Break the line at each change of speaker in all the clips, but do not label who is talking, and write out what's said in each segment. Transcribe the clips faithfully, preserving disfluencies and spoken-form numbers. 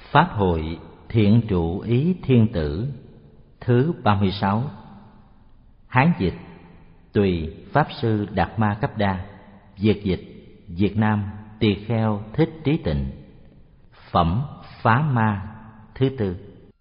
Pháp hội Thiện Trụ Ý Thiên Tử thứ ba mươi sáu. Hán dịch Tùy Pháp Sư Đạt Ma Cấp Đa. Việt dịch Việt Nam Tỳ Kheo Thích Trí Tịnh. Phẩm Phá Ma thứ tư.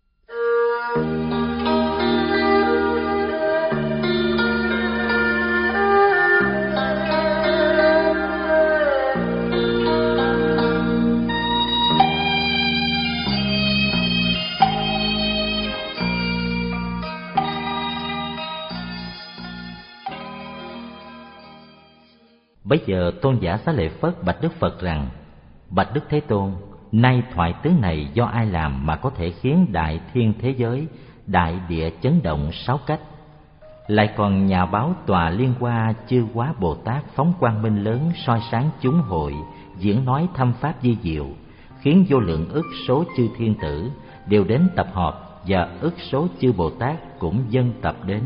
Bấy giờ Tôn giả Xá Lợi Phất bạch Đức Phật rằng: Bạch Đức Thế Tôn, nay thoại tướng này do ai làm mà có thể khiến đại thiên thế giới, đại địa chấn động sáu cách? Lại còn nhà báo Tòa Liên Hoa Chư Quá Bồ Tát phóng quang minh lớn soi sáng chúng hội, diễn nói thâm pháp di diệu, khiến vô lượng ức số chư thiên tử đều đến tập họp, và ức số chư Bồ Tát cũng dâng tập đến.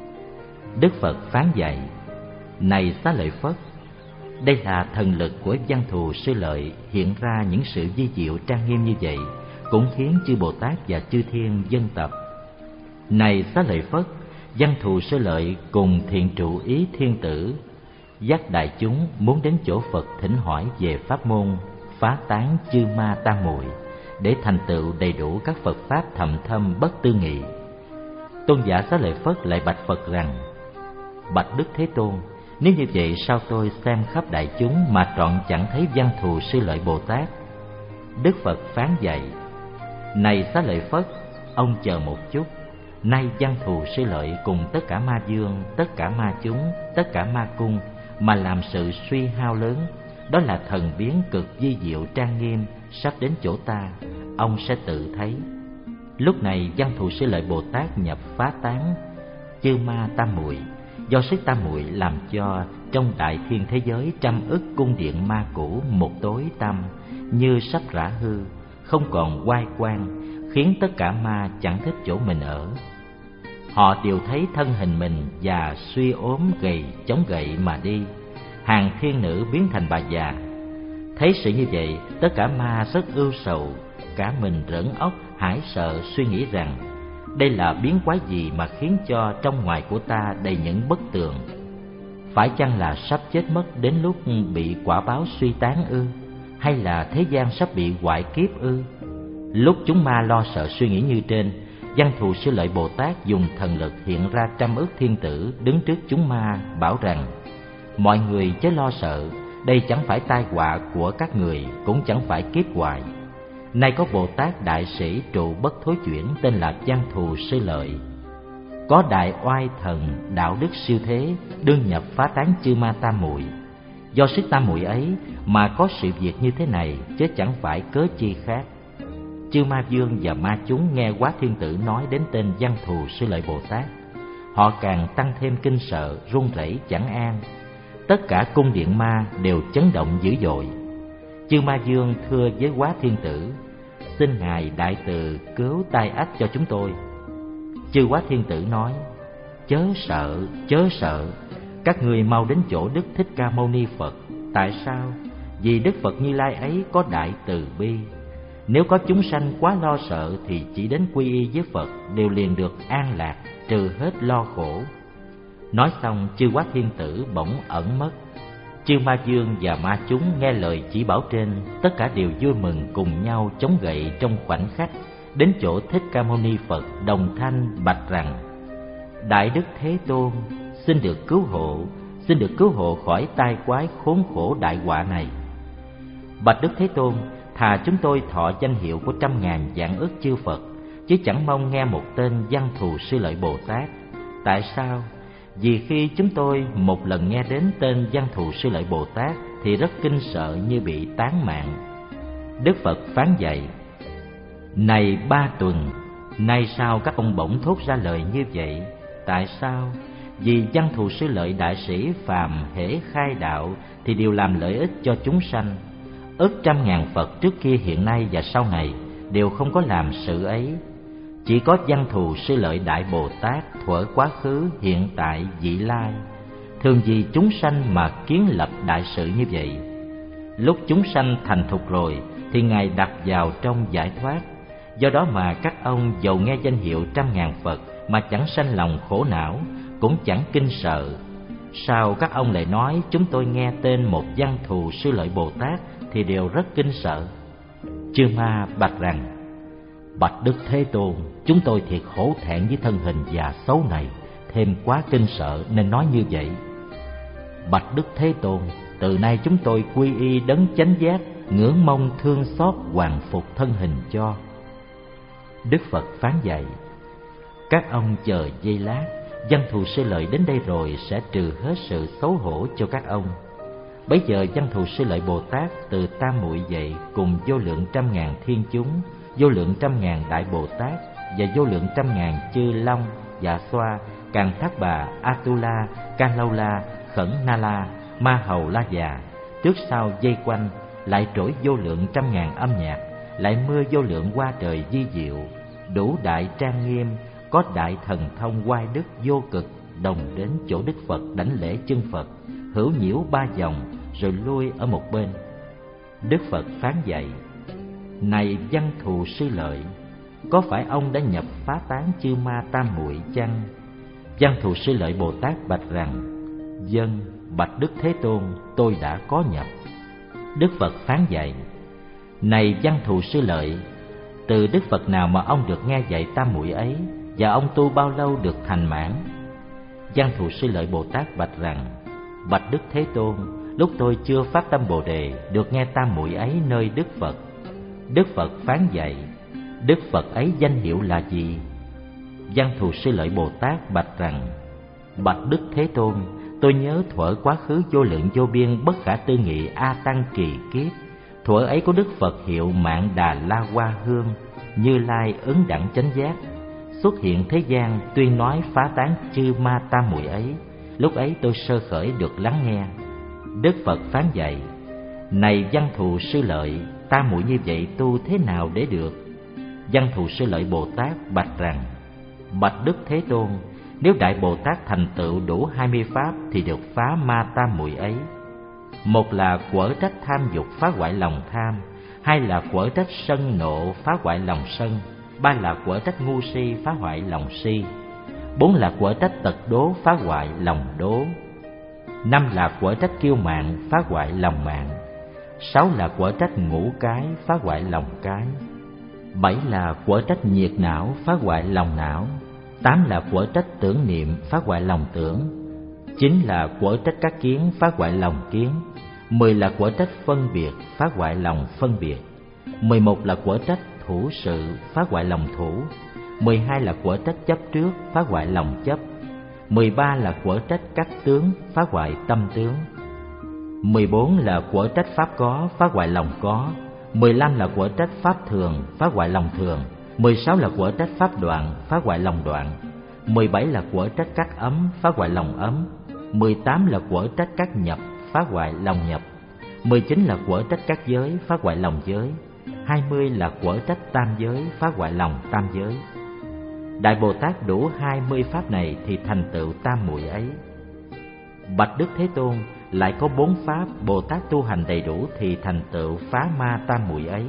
Đức Phật phán dạy: Này Xá Lợi Phất, đây là thần lực của Văn Thù Sư Lợi hiện ra những sự vi diệu trang nghiêm như vậy, cũng khiến chư Bồ Tát và chư thiên dân tập. Này Xá Lợi Phất, Văn Thù Sư Lợi cùng Thiện Trụ Ý Thiên Tử dắt đại chúng muốn đến chỗ Phật thỉnh hỏi về pháp môn phá tán chư ma tam muội, để thành tựu đầy đủ các Phật pháp thầm thâm bất tư nghị. Tôn giả Xá Lợi Phất lại bạch Phật rằng: Bạch Đức Thế Tôn, nếu như vậy sao tôi xem khắp đại chúng mà trọn chẳng thấy Văn Thù Sư Lợi Bồ Tát? Đức Phật phán dạy: Này Xá Lợi Phất, ông chờ một chút. Nay Văn Thù Sư Lợi cùng tất cả ma vương, tất cả ma chúng, tất cả ma cung mà làm sự suy hao lớn, đó là thần biến cực vi diệu trang nghiêm, sắp đến chỗ ta, ông sẽ tự thấy. Lúc này Văn Thù Sư Lợi Bồ Tát nhập phá tán chư ma tam muội. Do sức tam muội làm cho trong đại thiên thế giới trăm ức cung điện ma cũ một tối tăm, như sắp rã hư, không còn oai quang, khiến tất cả ma chẳng thích chỗ mình ở. Họ đều thấy thân hình mình già suy ốm gầy chống gậy mà đi, hàng thiên nữ biến thành bà già. Thấy sự như vậy, tất cả ma rất ưu sầu, cả mình rỡn óc hãi sợ, suy nghĩ rằng: đây là biến quái gì mà khiến cho trong ngoài của ta đầy những bất tường? Phải chăng là sắp chết mất đến lúc bị quả báo suy tán ư? Hay là thế gian sắp bị hoại kiếp ư? Lúc chúng ma lo sợ suy nghĩ như trên, Văn Thù Sư Lợi Bồ Tát dùng thần lực hiện ra trăm ức thiên tử đứng trước chúng ma, bảo rằng: mọi người chớ lo sợ, đây chẳng phải tai họa của các người, cũng chẳng phải kiếp hoại. Nay có Bồ Tát đại sĩ trụ bất thối chuyển tên là Văn Thù Sư Lợi, có đại oai thần đạo đức siêu thế, đương nhập phá tán chư ma tam muội. Do sức tam muội ấy mà có sự việc như thế này, chứ chẳng phải cớ chi khác. Chư ma vương và ma chúng nghe Quá Thiên Tử nói đến tên Văn Thù Sư Lợi Bồ Tát, họ càng tăng thêm kinh sợ, run rẩy chẳng an. Tất cả cung điện ma đều chấn động dữ dội. Chư ma vương thưa với Quá Thiên Tử: xin ngài đại từ cứu tai ách cho chúng tôi. Chư Quá Thiên Tử nói: chớ sợ, chớ sợ, các ngươi mau đến chỗ Đức Thích Ca Mâu Ni Phật. Tại sao? Vì Đức Phật Như Lai ấy có đại từ bi. Nếu có chúng sanh quá lo sợ thì chỉ đến quy y với Phật đều liền được an lạc, trừ hết lo khổ. Nói xong, chư Quá Thiên Tử bỗng ẩn mất. Chư ma vương và ma chúng nghe lời chỉ bảo trên, tất cả đều vui mừng cùng nhau chống gậy trong khoảnh khắc đến chỗ Thích Ca Mâu Ni Phật, đồng thanh bạch rằng: Đại Đức Thế Tôn, xin được cứu hộ, xin được cứu hộ khỏi tai quái khốn khổ đại họa này. Bạch Đức Thế Tôn, thà chúng tôi thọ danh hiệu của trăm ngàn vạn ức chư Phật, chứ chẳng mong nghe một tên Văn Thù Sư Lợi Bồ Tát. Tại sao? Vì khi chúng tôi một lần nghe đến tên Văn Thù Sư Lợi Bồ Tát thì rất kinh sợ như bị tán mạng. Đức Phật phán dạy: Này Ba Tuần, nay sao các ông bỗng thốt ra lời như vậy? Tại sao? Vì Văn Thù Sư Lợi đại sĩ phàm hễ khai đạo thì đều làm lợi ích cho chúng sanh. Ức trăm ngàn Phật trước kia, hiện nay và sau này đều không có làm sự ấy. Chỉ có Văn Thù Sư Lợi Đại Bồ Tát thuở quá khứ, hiện tại, vị lai, thường vì chúng sanh mà kiến lập đại sự như vậy. Lúc chúng sanh thành thục rồi thì Ngài đặt vào trong giải thoát. Do đó mà các ông dầu nghe danh hiệu trăm ngàn Phật mà chẳng sanh lòng khổ não, cũng chẳng kinh sợ. Sao các ông lại nói chúng tôi nghe tên một văn thù Sư Lợi Bồ Tát thì đều rất kinh sợ? Chư Ma bạch rằng: Bạch Đức Thế Tôn, chúng tôi thiệt hổ thẹn với thân hình già xấu này, thêm quá kinh sợ nên nói như vậy. Bạch Đức Thế Tôn, từ nay chúng tôi quy y đấng chánh giác, ngưỡng mong thương xót hoàn phục thân hình cho. Đức Phật phán dạy: Các ông chờ giây lát, văn thù Sư Lợi đến đây rồi sẽ trừ hết sự xấu hổ cho các ông. Bấy giờ văn thù Sư Lợi Bồ Tát từ Tam Muội dậy, cùng vô lượng trăm ngàn thiên chúng, vô lượng trăm ngàn đại Bồ Tát và vô lượng trăm ngàn chư Long, Dạ Xoa, Càn Thác Bà, Atula, Ca Lâu La, Khẩn Na La, Ma Hầu La Già, trước sau dây quanh, lại trỗi vô lượng trăm ngàn âm nhạc, lại mưa vô lượng hoa trời vi diệu, đủ đại trang nghiêm, có đại thần thông oai đức vô cực, đồng đến chỗ Đức Phật đảnh lễ chân Phật, hữu nhiễu ba vòng rồi lui ở một bên. Đức Phật phán dạy: Này văn thù Sư Lợi, có phải ông đã nhập phá tán chư ma tam muội chăng? Văn thù Sư Lợi Bồ Tát bạch rằng: Vâng, bạch Đức Thế Tôn, tôi đã có nhập. Đức Phật phán dạy: Này văn thù Sư Lợi, từ Đức Phật nào mà ông được nghe dạy tam muội ấy, và ông tu bao lâu được thành mãn? Văn thù Sư Lợi Bồ Tát bạch rằng: Bạch Đức Thế Tôn, lúc tôi chưa phát tâm Bồ Đề, được nghe tam muội ấy nơi Đức Phật. Đức Phật phán dạy: Đức Phật ấy danh hiệu là gì? Văn thù Sư Lợi Bồ Tát bạch rằng: Bạch Đức Thế Tôn, tôi nhớ thuở quá khứ vô lượng vô biên bất khả tư nghị A Tăng kỳ kiếp, thuở ấy có Đức Phật hiệu Mạn Đà La Hoa Hương, Như Lai ứng đẳng chánh giác, xuất hiện thế gian tuyên nói phá tán chư ma tam muội ấy. Lúc ấy tôi sơ khởi được lắng nghe. Đức Phật phán dạy: Này văn thù Sư Lợi, tam muội như vậy tu thế nào để được? Văn thù Sư Lợi Bồ Tát bạch rằng: Bạch Đức Thế Tôn, nếu Đại Bồ Tát thành tựu đủ hai mươi pháp thì được phá ma tam muội ấy. Một là quở trách tham dục phá hoại lòng tham, hai là quở trách sân nộ phá hoại lòng sân, ba là quở trách ngu si phá hoại lòng si, bốn là quở trách tật đố phá hoại lòng đố, năm là quở trách kiêu mạn phá hoại lòng mạn, sáu là quở trách ngũ cái phá hoại lòng cái, bảy là quở trách nhiệt não phá hoại lòng não, tám là quở trách tưởng niệm phá hoại lòng tưởng, chín là quở trách các kiến phá hoại lòng kiến, mười là quở trách phân biệt phá hoại lòng phân biệt, mười một là quở trách thủ sự phá hoại lòng thủ, mười hai là quở trách chấp trước phá hoại lòng chấp, mười ba là quở trách các tướng phá hoại tâm tướng, mười bốn là quở trách pháp có phá hoại lòng có, mười lăm là quở trách pháp thường phá hoại lòng thường, mười sáu là quở trách pháp đoạn phá hoại lòng đoạn, mười bảy là quở trách các ấm phá hoại lòng ấm, mười tám là quở trách các nhập phá hoại lòng nhập, mười chín là quở trách các giới phá hoại lòng giới, hai mươi là quở trách tam giới phá hoại lòng tam giới. Đại Bồ Tát đủ hai mươi pháp này thì thành tựu tam muội ấy. Bạch Đức Thế Tôn, lại có bốn pháp Bồ Tát tu hành đầy đủ thì thành tựu phá ma tam muội ấy.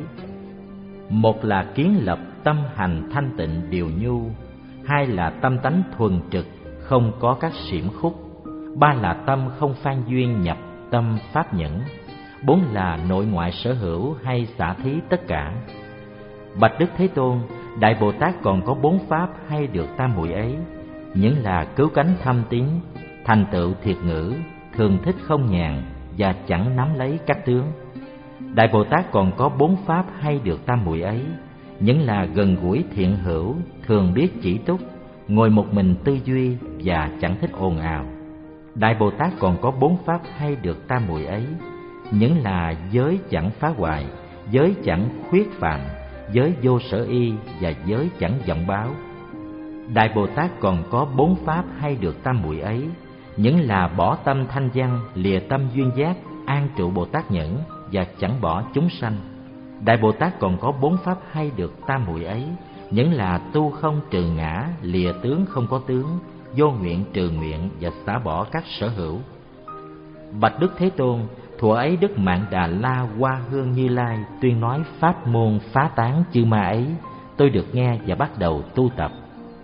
Một là kiến lập tâm hành thanh tịnh điều nhu, hai là tâm tánh thuần trực không có các xiểm khúc, ba là tâm không phan duyên nhập tâm pháp nhẫn, bốn là nội ngoại sở hữu hay xả thí tất cả. Bạch Đức Thế Tôn, Đại Bồ Tát còn có bốn pháp hay được tam muội ấy, những là cứu cánh thâm tín, thành tựu thiệt ngữ, thường thích không nhàn và chẳng nắm lấy các tướng. Đại Bồ Tát còn có bốn pháp hay được tam muội ấy, những là gần gũi thiện hữu, thường biết chỉ túc, ngồi một mình tư duy và chẳng thích ồn ào. Đại Bồ Tát còn có bốn pháp hay được tam muội ấy, những là giới chẳng phá hoại, giới chẳng khuyết phạm, giới vô sở y và giới chẳng vọng báo. Đại Bồ Tát còn có bốn pháp hay được tam muội ấy, những là bỏ tâm thanh văn, lìa tâm duyên giác, an trụ Bồ Tát nhẫn và chẳng bỏ chúng sanh. Đại Bồ Tát còn có bốn pháp hay được tam muội ấy, những là tu không trừ ngã, lìa tướng không có tướng, vô nguyện trừ nguyện và xả bỏ các sở hữu. Bạch Đức Thế Tôn, thuở ấy Đức Mạn Đà La Hoa Hương Như Lai tuyên nói pháp môn phá tán chư ma ấy, tôi được nghe và bắt đầu tu tập.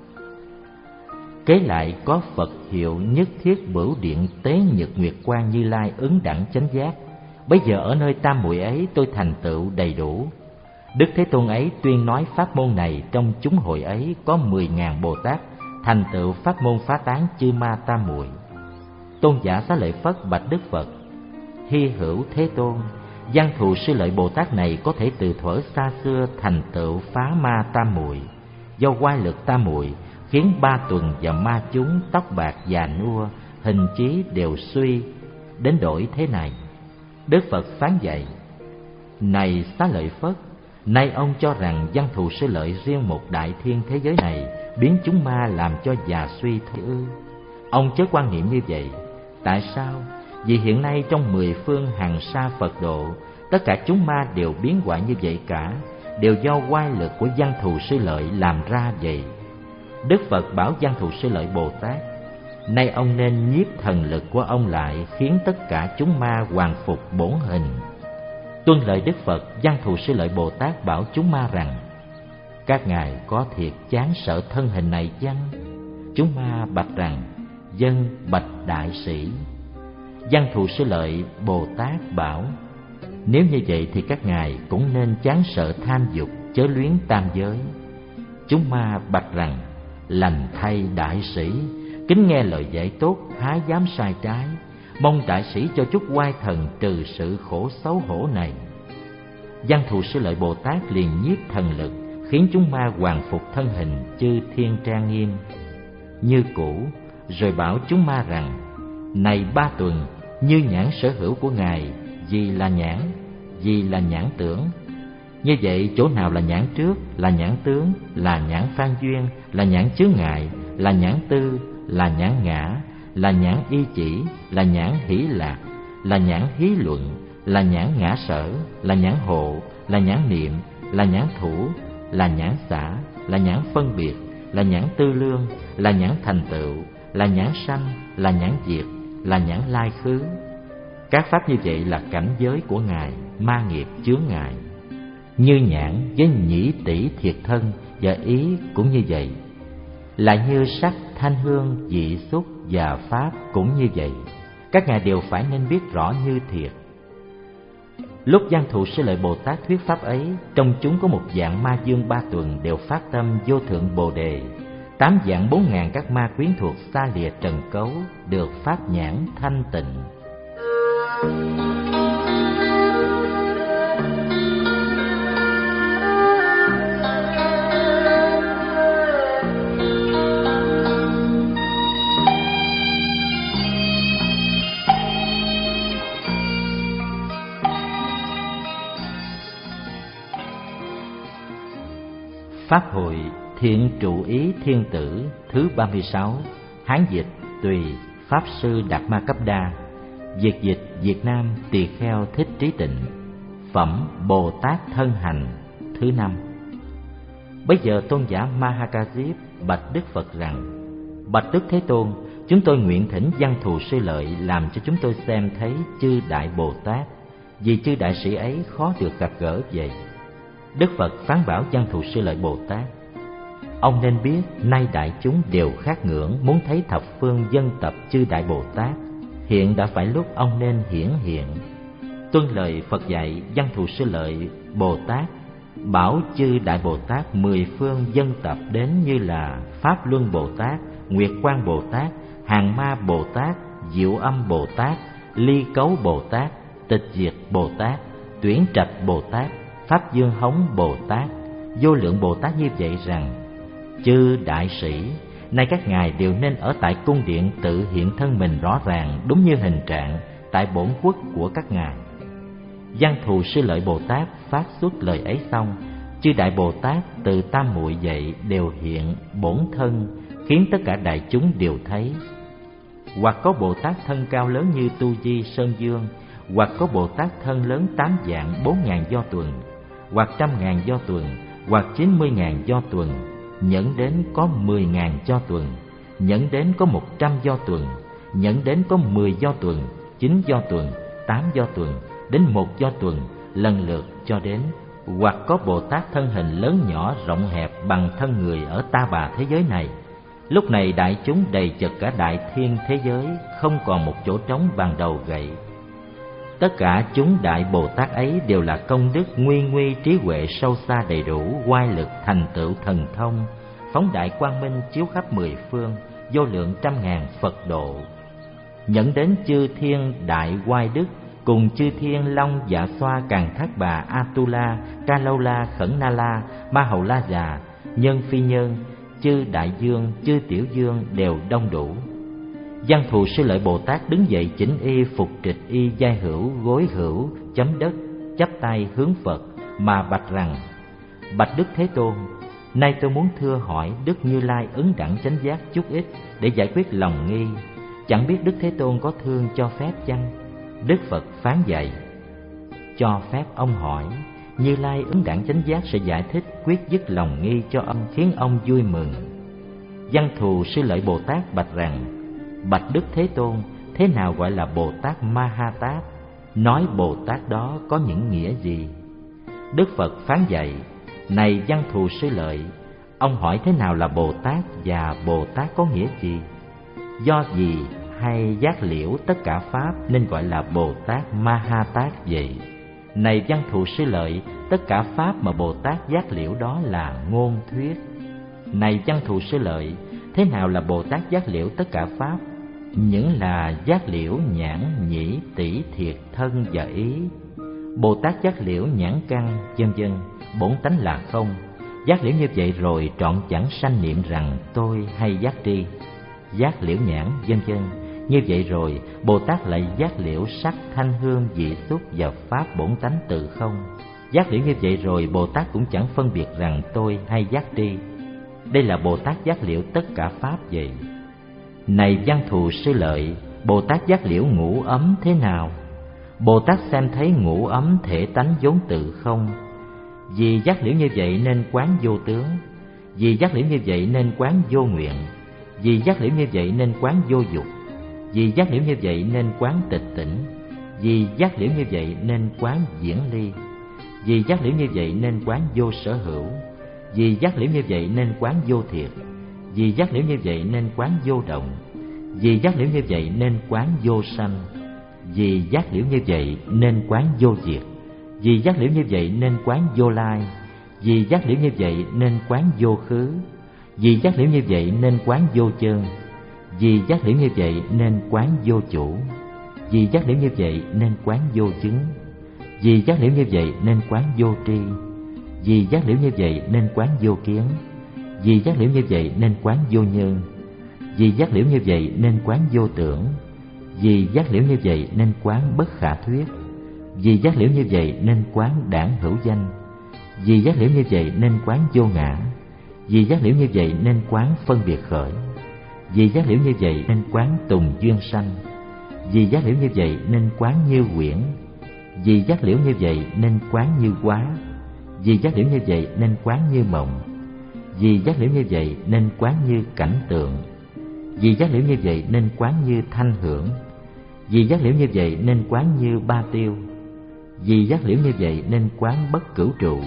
Kế lại có Phật hiệu Nhất Thiết Bửu Điện Tế Nhật Nguyệt Quang Như Lai ứng đẳng chánh giác. Bây giờ ở nơi tam muội ấy tôi thành tựu đầy đủ. Đức Thế Tôn ấy tuyên nói pháp môn này, trong chúng hội ấy có mười ngàn Bồ Tát thành tựu pháp môn phá tán chư ma tam muội. Tôn giả Xá Lợi Phất bạch Đức Phật: Hy hữu Thế Tôn, Văn Thù Sư Lợi Bồ Tát này có thể từ thuở xa xưa thành tựu phá ma tam muội. Do oai lực tam muội khiến ba tuần và ma chúng tóc bạc già nua, hình trí đều suy đến đổi thế này. Đức Phật phán dạy: Này Xá Lợi Phất, nay ông cho rằng Văn Thù Sư Lợi riêng một đại thiên thế giới này biến chúng ma làm cho già suy thôi ư? Ông chớ quan niệm như vậy. Tại sao? Vì hiện nay trong mười phương hàng sa Phật độ, tất cả chúng ma đều biến hoại như vậy cả, đều do oai lực của Văn Thù Sư Lợi làm ra vậy. Đức Phật bảo Văn Thù Sư Lợi Bồ Tát: Nay ông nên nhiếp thần lực của ông lại, khiến tất cả chúng ma hoàn phục bổn hình. Tuân lời Đức Phật, Văn Thù Sư Lợi Bồ Tát bảo chúng ma rằng: Các ngài có thiệt chán sợ thân hình này chăng? Chúng ma bạch rằng: Dân bạch đại sĩ. Văn Thù Sư Lợi Bồ Tát bảo: Nếu như vậy thì các ngài cũng nên chán sợ tham dục, chớ luyến tam giới. Chúng ma bạch rằng: Lành thay đại sĩ, kính nghe lời dạy tốt, há dám sai trái. Mong đại sĩ cho chút oai thần trừ sự khổ xấu hổ này. Văn Thù Sư Lợi Bồ Tát liền nhiếp thần lực, khiến chúng ma hoàn phục thân hình chư thiên trang nghiêm như cũ, rồi bảo chúng ma rằng: Này ba tuần, như nhãn sở hữu của ngài, vì là nhãn, vì là nhãn tưởng. Như vậy chỗ nào là nhãn trước, là nhãn tướng, là nhãn phan duyên, là nhãn chướng ngại, là nhãn tư, là nhãn ngã, là nhãn y chỉ, là nhãn hỷ lạc, là nhãn hí luận, là nhãn ngã sở, là nhãn hộ, là nhãn niệm, là nhãn thủ, là nhãn xả, là nhãn phân biệt, là nhãn tư lương, là nhãn thành tựu, là nhãn sanh, là nhãn diệt, là nhãn lai khứ. Các pháp như vậy là cảnh giới của ngài, ma nghiệp chướng ngại. Như nhãn với nhĩ tỷ thiệt thân và ý cũng như vậy. Lại như sắc, thanh hương, vị xúc và pháp cũng như vậy. Các ngài đều phải nên biết rõ như thiệt. Lúc Văn Thù Sư Lợi Bồ Tát thuyết pháp ấy, trong chúng có một dạng ma dương ba tuần đều phát tâm vô thượng bồ đề. Tám dạng bốn ngàn các ma quyến thuộc xa lìa trần cấu được pháp nhãn thanh tịnh. Pháp hội Thiện Trụ Ý Thiên Tử thứ ba mươi sáu. Hán dịch Tùy Pháp Sư Đạt Ma Cấp Đa. Việt dịch Việt Nam Tỳ Kheo Thích Trí Tịnh. Phẩm Bồ Tát Thân Hành thứ năm. Bây giờ tôn giả Mahakasip bạch Đức Phật rằng: Bạch Đức Thế Tôn, chúng tôi nguyện thỉnh Văn Thù Sư Lợi làm cho chúng tôi xem thấy chư Đại Bồ Tát, vì chư đại sĩ ấy khó được gặp gỡ vậy. Đức Phật phán bảo Văn Thù Sư Lợi Bồ Tát: Ông nên biết nay đại chúng đều khát ngưỡng muốn thấy thập phương dân tập chư Đại Bồ Tát. Hiện đã phải lúc ông nên hiển hiện. Tuân lời Phật dạy, Văn Thù Sư Lợi Bồ Tát bảo chư Đại Bồ Tát mười phương dân tập đến như là Pháp Luân Bồ Tát, Nguyệt Quang Bồ Tát, Hàng Ma Bồ Tát, Diệu Âm Bồ Tát, Ly Cấu Bồ Tát, Tịch Diệt Bồ Tát, Tuyển Trạch Bồ Tát, Pháp Dương Hống Bồ Tát, vô lượng Bồ Tát như vậy rằng: Chư đại sĩ, nay các ngài đều nên ở tại cung điện tự hiện thân mình rõ ràng đúng như hình trạng tại bổn quốc của các ngài. Văn Thù Sư Lợi Bồ Tát phát xuất lời ấy xong, chư Đại Bồ Tát từ tam muội dậy đều hiện bổn thân, khiến tất cả đại chúng đều thấy. Hoặc có Bồ Tát thân cao lớn như Tu Di Sơn Dương, hoặc có Bồ Tát thân lớn tám vạn bốn ngàn do tuần, hoặc trăm ngàn do tuần, hoặc chín mươi ngàn do tuần, nhẫn đến có mười ngàn do tuần, nhẫn đến có một trăm do tuần, nhẫn đến có mười do tuần, chín do tuần, tám do tuần đến một do tuần lần lượt cho đến, hoặc có Bồ Tát thân hình lớn nhỏ rộng hẹp bằng thân người ở ta bà thế giới này. Lúc này đại chúng đầy chật cả đại thiên thế giới, không còn một chỗ trống bằng đầu gậy. Tất cả chúng đại Bồ Tát ấy đều là công đức nguyên nguy trí huệ sâu xa đầy đủ, oai lực thành tựu thần thông, phóng đại quang minh chiếu khắp mười phương, vô lượng trăm ngàn Phật độ. Nhẫn đến chư thiên đại oai đức, cùng chư thiên long dạ xoa càn thác bà Atula, Ca Lâu La, Khẩn Na La, Ma Hầu La Già, nhân phi nhân, chư đại dương, chư tiểu dương đều đông đủ. Văn Thù Sư Lợi Bồ Tát đứng dậy chỉnh y phục trịch y giai hữu gối hữu chấm đất, chắp tay hướng Phật mà bạch rằng: Bạch Đức Thế Tôn, nay tôi muốn thưa hỏi Đức Như Lai ứng đẳng chánh giác chút ít để giải quyết lòng nghi, chẳng biết Đức Thế Tôn có thương cho phép chăng? Đức Phật phán dạy: Cho phép ông hỏi, Như Lai ứng đẳng chánh giác sẽ giải thích quyết dứt lòng nghi cho ông, khiến ông vui mừng. Văn Thù Sư Lợi Bồ Tát bạch rằng: Bạch Đức Thế Tôn, thế nào gọi là Bồ Tát Ma Ha Tát? Nói Bồ Tát đó có những nghĩa gì? Đức Phật phán dạy: Này Văn Thù Sư Lợi, ông hỏi thế nào là Bồ Tát và Bồ Tát có nghĩa gì? Do gì hay giác liễu tất cả pháp nên gọi là Bồ Tát Ma Ha Tát vậy? Này Văn Thù Sư Lợi, tất cả pháp mà Bồ Tát giác liễu đó là ngôn thuyết. Này Văn Thù Sư Lợi, thế nào là Bồ Tát giác liễu tất cả pháp? Những là giác liễu nhãn, nhĩ, tỷ, thiệt, thân và ý. Bồ Tát giác liễu nhãn căn, vân vân, bổn tánh là không. Giác liễu như vậy rồi trọn chẳng sanh niệm rằng tôi hay giác tri. Giác liễu nhãn, vân vân, như vậy rồi Bồ Tát lại giác liễu sắc, thanh, hương, vị, xúc và pháp bổn tánh từ không. Giác liễu như vậy rồi Bồ Tát cũng chẳng phân biệt rằng tôi hay giác tri. Đây là Bồ Tát giác liễu tất cả pháp vậy. Này Văn Thù Sư Lợi, Bồ Tát giác liễu ngũ ấm thế nào? Bồ Tát xem thấy ngũ ấm thể tánh vốn tự không. Vì giác liễu như vậy nên quán vô tướng. Vì giác liễu như vậy nên quán vô nguyện. Vì giác liễu như vậy nên quán vô dục. Vì giác liễu như vậy nên quán tịch tỉnh. Vì giác liễu như vậy nên quán diễn ly. Vì giác liễu như vậy nên quán vô sở hữu. Vì giác liễu như vậy nên quán vô thiệt. Vì giác liễu như vậy nên quán vô động. Vì giác liễu như vậy nên quán vô sanh. Vì giác liễu như vậy nên quán vô diệt. Vì giác liễu như vậy nên quán vô lai. Vì giác liễu như vậy nên quán vô khứ. Vì giác liễu như vậy nên quán vô chân. Vì giác liễu như vậy nên quán vô chủ. Vì giác liễu như vậy nên quán vô chứng. Vì giác liễu như vậy nên quán vô tri. Vì giác liễu như vậy nên quán vô kiến. Vì giác liễu như vậy nên quán vô nhân. Vì giác liễu như vậy nên quán vô tưởng. Vì giác liễu như vậy nên quán bất khả thuyết. Vì giác liễu như vậy nên quán đảng hữu danh. Vì giác liễu như vậy nên quán vô ngã. Vì giác liễu như vậy nên quán phân biệt khởi. Vì giác liễu như vậy nên quán tùng duyên sanh. Vì giác liễu như vậy nên quán như quyển. Vì giác liễu như vậy nên quán như quá. Vì giác liễu như vậy nên quán như mộng. Vì giác liễu như vậy nên quán như cảnh tượng. Vì giác liễu như vậy nên quán như thanh hưởng. Vì giác liễu như vậy nên quán như ba tiêu. Vì giác liễu như vậy nên quán bất cửu trụ.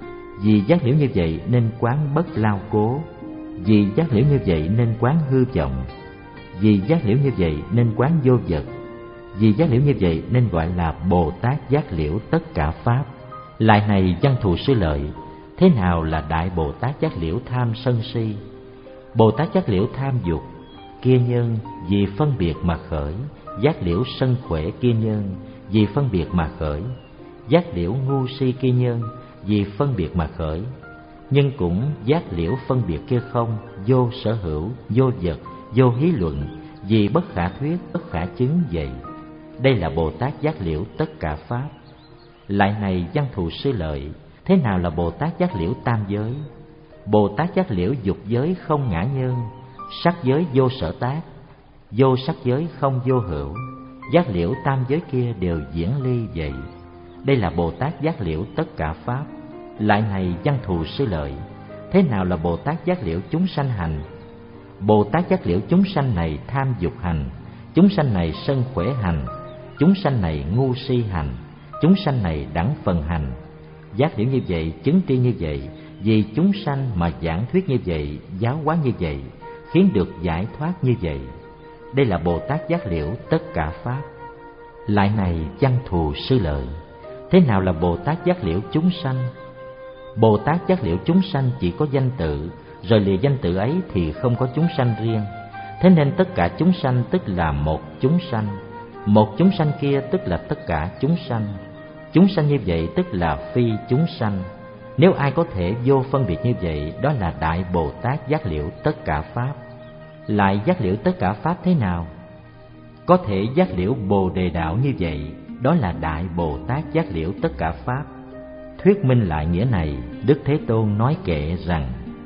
Vì giác liễu như vậy nên quán bất lao cố. Vì giác liễu như vậy nên quán hư vọng. Vì giác liễu như vậy nên quán vô vật. Vì giác liễu như vậy nên gọi là Bồ Tát giác liễu tất cả pháp. Lại này Văn Thù Sư Lợi, thế nào là Đại Bồ Tát giác liễu tham sân si? Bồ Tát giác liễu tham dục, kia nhân vì phân biệt mà khởi. Giác liễu sân khỏe kia nhân vì phân biệt mà khởi. Giác liễu ngu si kia nhân vì phân biệt mà khởi. Nhưng cũng giác liễu phân biệt kia không, vô sở hữu, vô vật, vô hí luận, vì bất khả thuyết, bất khả chứng vậy. Đây là Bồ Tát giác liễu tất cả pháp. Lại này Văn Thù Sư Lợi, thế nào là Bồ Tát giác liễu tam giới? Bồ Tát giác liễu dục giới không ngã nhân, sắc giới vô sở tác, vô sắc giới không vô hữu. Giác liễu tam giới kia đều diễn ly vậy. Đây là Bồ Tát giác liễu tất cả pháp. Lại này Văn Thù Sư Lợi, thế nào là Bồ Tát giác liễu chúng sanh hành? Bồ Tát giác liễu chúng sanh này tham dục hành, chúng sanh này sân khỏe hành, chúng sanh này ngu si hành, chúng sanh này đẳng phần hành. Giác liễu như vậy, chứng tri như vậy, vì chúng sanh mà giảng thuyết như vậy, giáo hóa như vậy, khiến được giải thoát như vậy. Đây là Bồ Tát giác liễu tất cả pháp. Lại này Văn Thù Sư Lợi, thế nào là Bồ Tát giác liễu chúng sanh? Bồ Tát giác liễu chúng sanh chỉ có danh tự, rồi lìa danh tự ấy thì không có chúng sanh riêng. Thế nên tất cả chúng sanh tức là một chúng sanh, một chúng sanh kia tức là tất cả chúng sanh. Chúng sanh như vậy tức là phi chúng sanh. Nếu ai có thể vô phân biệt như vậy, đó là Đại Bồ Tát giác liễu tất cả pháp. Lại giác liễu tất cả pháp thế nào? Có thể giác liễu Bồ Đề đạo như vậy, đó là Đại Bồ Tát giác liễu tất cả pháp. Thuyết minh lại nghĩa này, Đức Thế Tôn nói kệ rằng: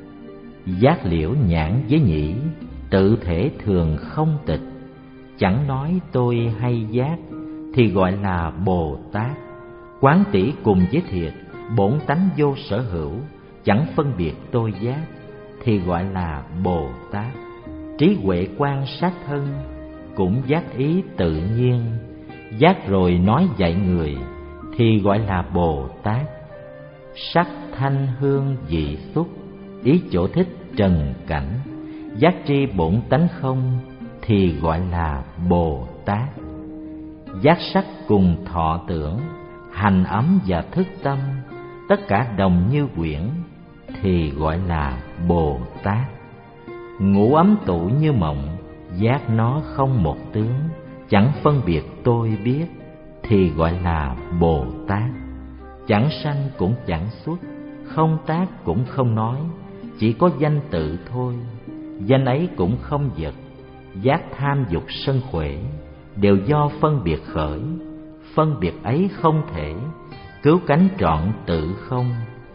giác liễu nhãn với nhĩ, tự thể thường không tịch, chẳng nói tôi hay giác, thì gọi là Bồ Tát. Quán tỷ cùng với thiệt, bổn tánh vô sở hữu, chẳng phân biệt tôi giác, thì gọi là Bồ Tát. Trí huệ quan sát thân, cũng giác ý tự nhiên, giác rồi nói dạy người, thì gọi là Bồ Tát. Sắc thanh hương vị xúc, ý chỗ thích trần cảnh, giác tri bổn tánh không, thì gọi là Bồ Tát. Giác sắc cùng thọ tưởng, hành ấm và thức tâm, tất cả đồng như quyển, thì gọi là Bồ Tát. Ngủ ấm tụ như mộng, giác nó không một tướng, chẳng phân biệt tôi biết, thì gọi là Bồ Tát. Chẳng sanh cũng chẳng xuất, không tác cũng không nói, chỉ có danh tự thôi, danh ấy cũng không vật. Giác tham dục sân khỏe, đều do phân biệt khởi, phân biệt ấy không thể, cứu cánh trọn tự không.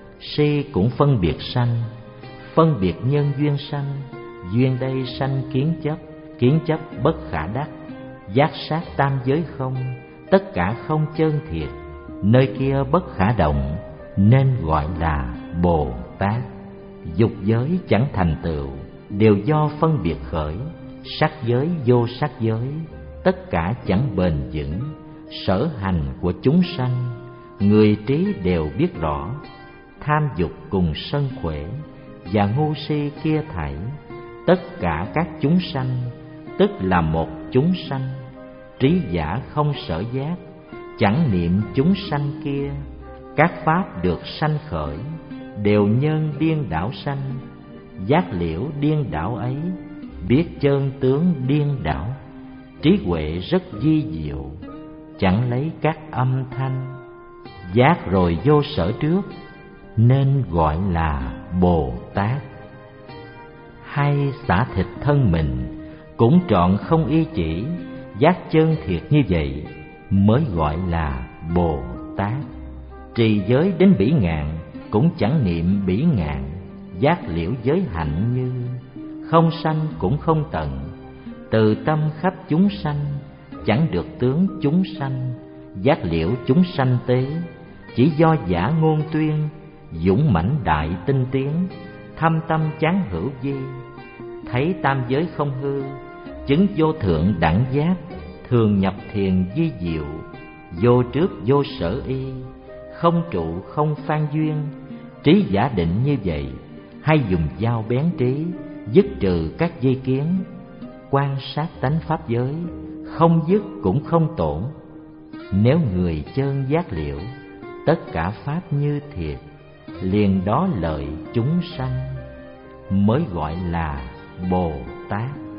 Si cũng phân biệt sanh, phân biệt nhân duyên sanh, duyên đây sanh kiến chấp, kiến chấp bất khả đắc. Giác sát tam giới không, tất cả không chân thiệt, nơi kia bất khả động, nên gọi là Bồ Tát. Dục giới chẳng thành tựu, đều do phân biệt khởi, sắc giới vô sắc giới, tất cả chẳng bền vững. Sở hành của chúng sanh, người trí đều biết rõ, tham dục cùng sân khỏe và ngu si kia thảy, tất cả các chúng sanh tức là một chúng sanh. Trí giả không sở giác, chẳng niệm chúng sanh kia, các pháp được sanh khởi, đều nhân điên đảo sanh. Giác liễu điên đảo ấy, biết chân tướng điên đảo, trí huệ rất vi diệu, chẳng lấy các âm thanh. Giác rồi vô sở trước, nên gọi là Bồ Tát. Hay xả thịt thân mình, cũng trọn không y chỉ, giác chân thiệt như vậy, mới gọi là Bồ Tát. Trì giới đến bỉ ngạn, cũng chẳng niệm bỉ ngạn, giác liễu giới hạnh như, không sanh cũng không tận. Từ tâm khắp chúng sanh, chẳng được tướng chúng sanh, giác liễu chúng sanh tế, chỉ do giả ngôn tuyên, dũng mãnh đại tinh tiến, thâm tâm chán hữu vi. Thấy tam giới không hư, chứng vô thượng đẳng giác, thường nhập thiền vi diệu, vô trước vô sở y, không trụ không phan duyên. Trí giả định như vậy, hay dùng dao bén trí, dứt trừ các dây kiến, quan sát tánh pháp giới, không dứt cũng không tổn. Nếu người chân giác liễu, tất cả pháp như thiệt, liền đó lợi chúng sanh, mới gọi là Bồ Tát.